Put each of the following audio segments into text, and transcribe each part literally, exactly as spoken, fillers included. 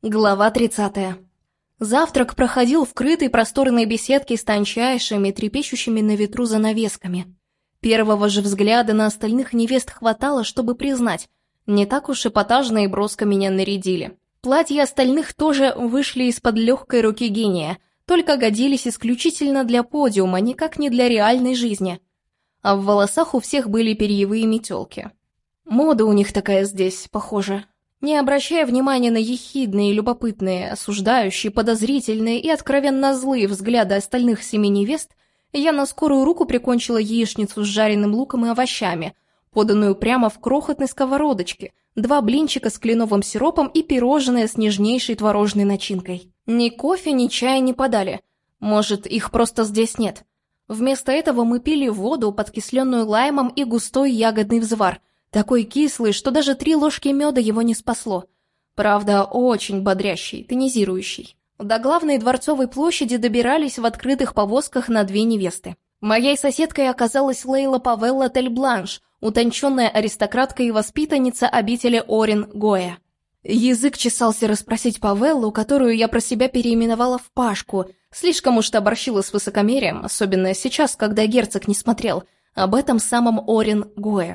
Глава тридцатая. Завтрак проходил в крытой просторной беседке с тончайшими, трепещущими на ветру занавесками. Первого же взгляда на остальных невест хватало, чтобы признать, не так уж эпатажно и броско меня нарядили. Платья остальных тоже вышли из-под легкой руки гения, только годились исключительно для подиума, никак не для реальной жизни. А в волосах у всех были перьевые метелки. Мода у них такая здесь, похоже. Не обращая внимания на ехидные, любопытные, осуждающие, подозрительные и откровенно злые взгляды остальных семи невест, я на скорую руку прикончила яичницу с жареным луком и овощами, поданную прямо в крохотной сковородочке, два блинчика с кленовым сиропом и пирожное с нежнейшей творожной начинкой. Ни кофе, ни чая не подали. Может, их просто здесь нет. Вместо этого мы пили воду, подкисленную лаймом, и густой ягодный взвар, такой кислый, что даже три ложки меда его не спасло. Правда, очень бодрящий, тонизирующий. До главной Дворцовой площади добирались в открытых повозках на две невесты. Моей соседкой оказалась Лейла Павелла Тель-Бланш, утонченная аристократка и воспитанница обители Орен-Гоя. Язык чесался расспросить Павеллу, которую я про себя переименовала в Пашку, слишком уж оборщила с высокомерием, особенно сейчас, когда герцог не смотрел, об этом самом Орен-Гоя.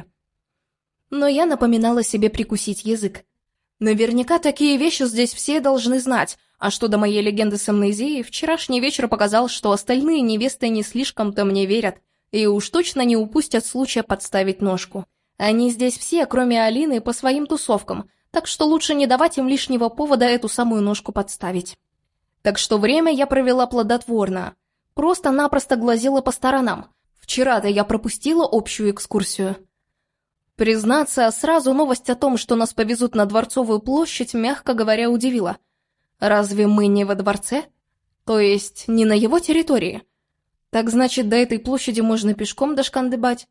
Но я напоминала себе прикусить язык. Наверняка такие вещи здесь все должны знать, а что до моей легенды с амнезией, вчерашний вечер показал, что остальные невесты не слишком-то мне верят, и уж точно не упустят случая подставить ножку. Они здесь все, кроме Алины, по своим тусовкам, так что лучше не давать им лишнего повода эту самую ножку подставить. Так что время я провела плодотворно. Просто-напросто глазела по сторонам. Вчера-то я пропустила общую экскурсию. Признаться, сразу новость о том, что нас повезут на Дворцовую площадь, мягко говоря, удивила. Разве мы не во дворце? То есть, не на его территории? Так значит, до этой площади можно пешком дошкандыбать?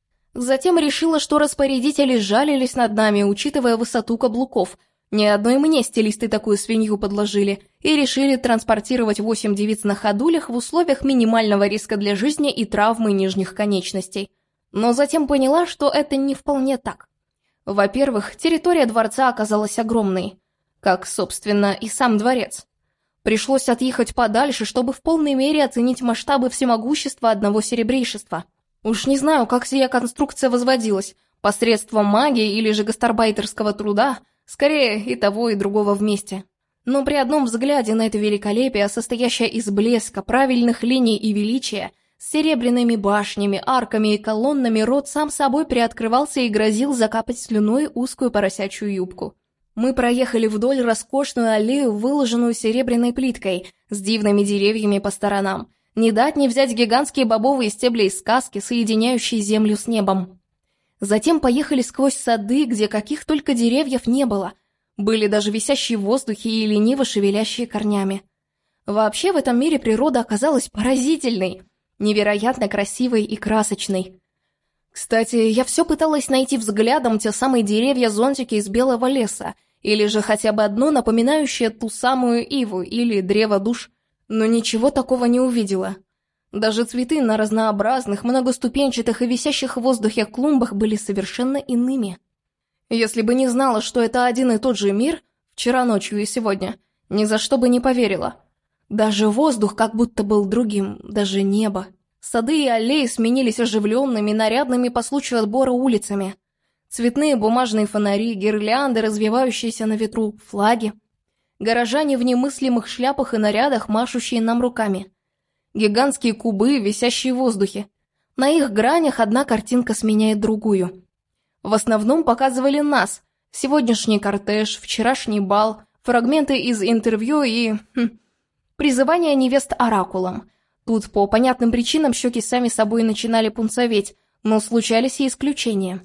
Затем решила, что распорядители жалились над нами, учитывая высоту каблуков. Ни одной мне стилисты такую свинью подложили, и решили транспортировать восемь девиц на ходулях в условиях минимального риска для жизни и травмы нижних конечностей. Но затем поняла, что это не вполне так. Во-первых, территория дворца оказалась огромной, как, собственно, и сам дворец. Пришлось отъехать подальше, чтобы в полной мере оценить масштабы всемогущества одного серебрейшества. Уж не знаю, как сия конструкция возводилась, посредством магии или же гастарбайтерского труда, скорее и того, и другого вместе. Но при одном взгляде на это великолепие, состоящее из блеска, правильных линий и величия, с серебряными башнями, арками и колоннами, рот сам собой приоткрывался и грозил закапать слюной узкую поросячью юбку. Мы проехали вдоль роскошную аллею, выложенную серебряной плиткой, с дивными деревьями по сторонам. Не дать не взять гигантские бобовые стебли из сказки, соединяющие землю с небом. Затем поехали сквозь сады, где каких только деревьев не было. Были даже висящие в воздухе и лениво шевелящие корнями. Вообще в этом мире природа оказалась поразительной. Невероятно красивой и красочной. Кстати, я все пыталась найти взглядом те самые деревья-зонтики из белого леса, или же хотя бы одно напоминающее ту самую иву или древо душ, но ничего такого не увидела. Даже цветы на разнообразных, многоступенчатых и висящих в воздухе клумбах были совершенно иными. Если бы не знала, что это один и тот же мир, вчера ночью и сегодня, ни за что бы не поверила. Даже воздух как будто был другим, даже небо. Сады и аллеи сменились оживленными, нарядными по случаю отбора улицами. Цветные бумажные фонари, гирлянды, развивающиеся на ветру, флаги. Горожане в немыслимых шляпах и нарядах, машущие нам руками. Гигантские кубы, висящие в воздухе. На их гранях одна картинка сменяет другую. В основном показывали нас. Сегодняшний кортеж, вчерашний бал, фрагменты из интервью и... Хм, призывание невест оракулом. Тут по понятным причинам щеки сами собой начинали пунцоветь, но случались и исключения.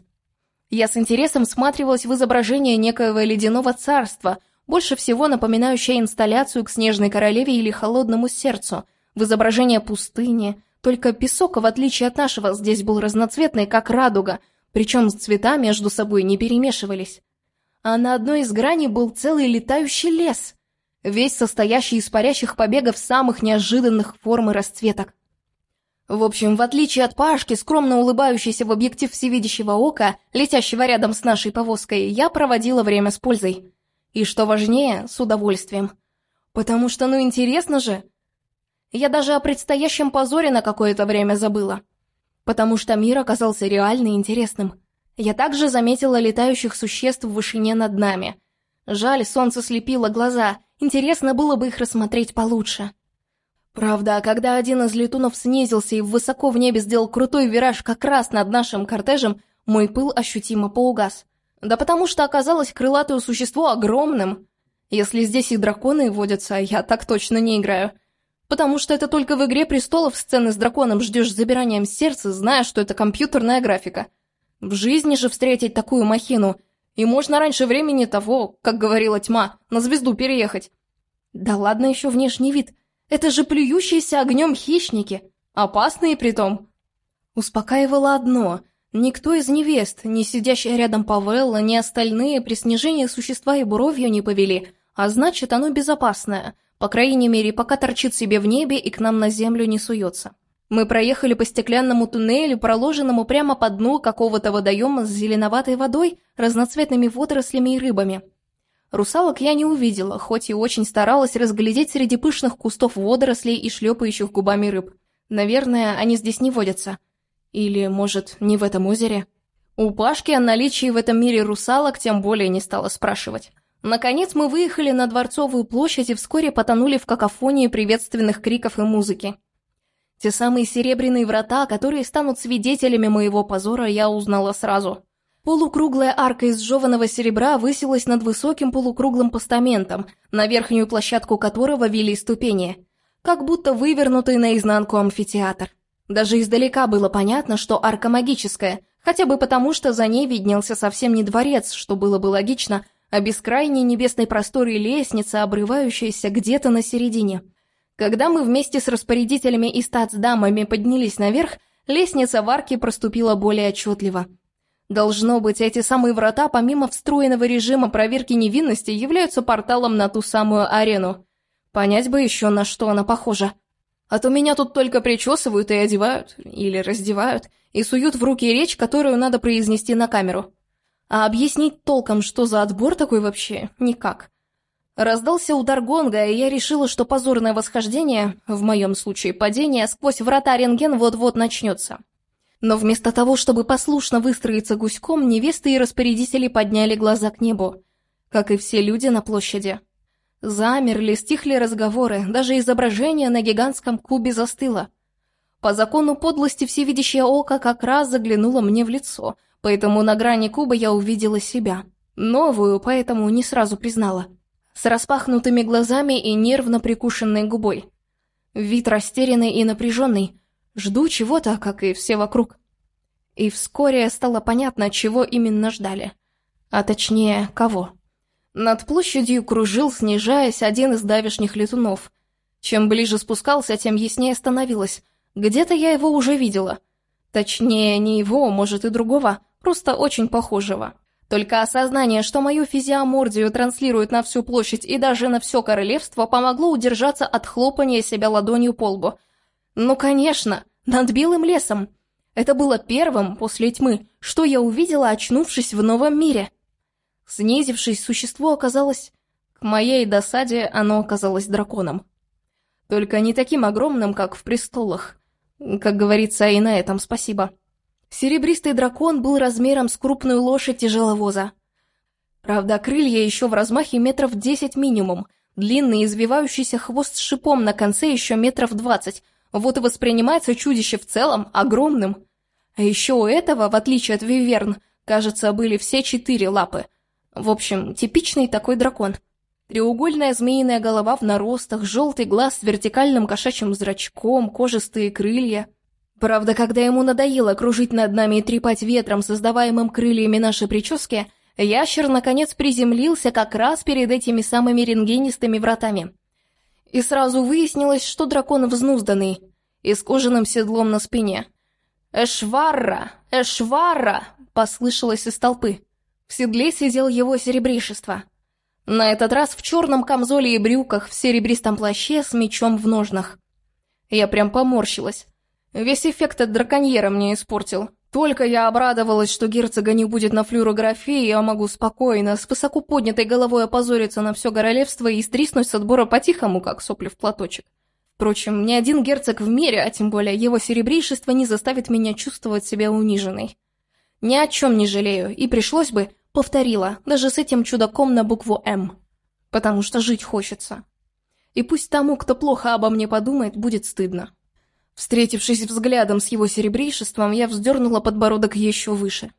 Я с интересом всматривалась в изображение некоего ледяного царства, больше всего напоминающее инсталляцию к снежной королеве или холодному сердцу, в изображение пустыни, только песок, в отличие от нашего, здесь был разноцветный, как радуга, причем цвета между собой не перемешивались. А на одной из граней был целый летающий лес, весь состоящий из парящих побегов самых неожиданных форм и расцветок. В общем, в отличие от Пашки, скромно улыбающейся в объектив всевидящего ока, летящего рядом с нашей повозкой, я проводила время с пользой. И что важнее, с удовольствием. Потому что, ну интересно же. Я даже о предстоящем позоре на какое-то время забыла. Потому что мир оказался реально интересным. Я также заметила летающих существ в вышине над нами. Жаль, солнце слепило глаза, интересно было бы их рассмотреть получше. Правда, когда один из летунов снизился и высоко в небе сделал крутой вираж как раз над нашим кортежем, мой пыл ощутимо поугас. Да потому что оказалось крылатое существо огромным. Если здесь и драконы водятся, я так точно не играю. Потому что это только в «Игре престолов» сцены с драконом ждешь с забиранием сердца, зная, что это компьютерная графика. В жизни же встретить такую махину, и можно раньше времени того, как говорила тьма, на звезду переехать. Да ладно еще внешний вид, это же плюющиеся огнем хищники, опасные притом. Успокаивало одно: никто из невест, ни сидящая рядом Павелла, ни остальные при снижении существа и бровью не повели, а значит, оно безопасное, по крайней мере, пока торчит себе в небе и к нам на землю не суется. Мы проехали по стеклянному туннелю, проложенному прямо по дну какого-то водоема с зеленоватой водой, разноцветными водорослями и рыбами. Русалок я не увидела, хоть и очень старалась разглядеть среди пышных кустов водорослей и шлепающих губами рыб. Наверное, они здесь не водятся. Или, может, не в этом озере? У Пашки о наличии в этом мире русалок тем более не стала спрашивать. Наконец мы выехали на Дворцовую площадь и вскоре потонули в какофонии приветственных криков и музыки. Те самые серебряные врата, которые станут свидетелями моего позора, я узнала сразу. Полукруглая арка из сжеванного серебра высилась над высоким полукруглым постаментом, на верхнюю площадку которого вели ступени, как будто вывернутый наизнанку амфитеатр. Даже издалека было понятно, что арка магическая, хотя бы потому, что за ней виднелся совсем не дворец, что было бы логично, а бескрайний небесный простор и лестница, обрывающаяся где-то на середине. Когда мы вместе с распорядителями и статсдамами поднялись наверх, лестница в арке проступила более отчетливо. Должно быть, эти самые врата, помимо встроенного режима проверки невинности, являются порталом на ту самую арену. Понять бы еще, на что она похожа. А то меня тут только причесывают и одевают, или раздевают, и суют в руки речь, которую надо произнести на камеру. А объяснить толком, что за отбор такой вообще, никак. Раздался удар гонга, и я решила, что позорное восхождение, в моем случае падение, сквозь врата рентген вот-вот начнется. Но вместо того, чтобы послушно выстроиться гуськом, невесты и распорядители подняли глаза к небу, как и все люди на площади. Замерли, стихли разговоры, даже изображение на гигантском кубе застыло. По закону подлости всевидящее око как раз заглянуло мне в лицо, поэтому на грани куба я увидела себя. Новую, поэтому не сразу признала. С распахнутыми глазами и нервно прикушенной губой. Вид растерянный и напряженный. Жду чего-то, как и все вокруг. И вскоре стало понятно, чего именно ждали. А точнее, кого. Над площадью кружил, снижаясь, один из давешних летунов. Чем ближе спускался, тем яснее становилось. Где-то я его уже видела. Точнее, не его, может и другого, просто очень похожего. Только осознание, что мою физиомордию транслируют на всю площадь и даже на все королевство, помогло удержаться от хлопания себя ладонью по лбу. Ну, конечно, над белым лесом. Это было первым, после тьмы, что я увидела, очнувшись в новом мире. Снизившись, существо оказалось... К моей досаде оно оказалось драконом. Только не таким огромным, как в «Престолах». Как говорится, и на этом спасибо. Серебристый дракон был размером с крупную лошадь тяжеловоза. Правда, крылья еще в размахе метров десять минимум, длинный извивающийся хвост с шипом на конце еще метров двадцать, вот и воспринимается чудище в целом огромным. А еще у этого, в отличие от виверн, кажется, были все четыре лапы. В общем, типичный такой дракон. Треугольная змеиная голова в наростах, желтый глаз с вертикальным кошачьим зрачком, кожистые крылья. Правда, когда ему надоело кружить над нами и трепать ветром, создаваемым крыльями нашей прически, ящер наконец приземлился как раз перед этими самыми рентгенистыми вратами. И сразу выяснилось, что дракон взнузданный и с кожаным седлом на спине. «Эшварра! Эшварра!» — послышалось из толпы. В седле сидел его серебришество. На этот раз в черном камзоле и брюках, в серебристом плаще с мечом в ножнах. Я прям поморщилась. Весь эффект от драконьера мне испортил. Только я обрадовалась, что герцога не будет на флюорографии, я могу спокойно, с высоко поднятой головой опозориться на все королевство и стриснуть с отбора по-тихому, как сопли в платочек. Впрочем, ни один герцог в мире, а тем более его серебрейшество, не заставит меня чувствовать себя униженной. Ни о чем не жалею, и пришлось бы, повторила, даже с этим чудаком на букву «М». Потому что жить хочется. И пусть тому, кто плохо обо мне подумает, будет стыдно. Встретившись взглядом с его серебрейшеством, я вздернула подбородок еще выше.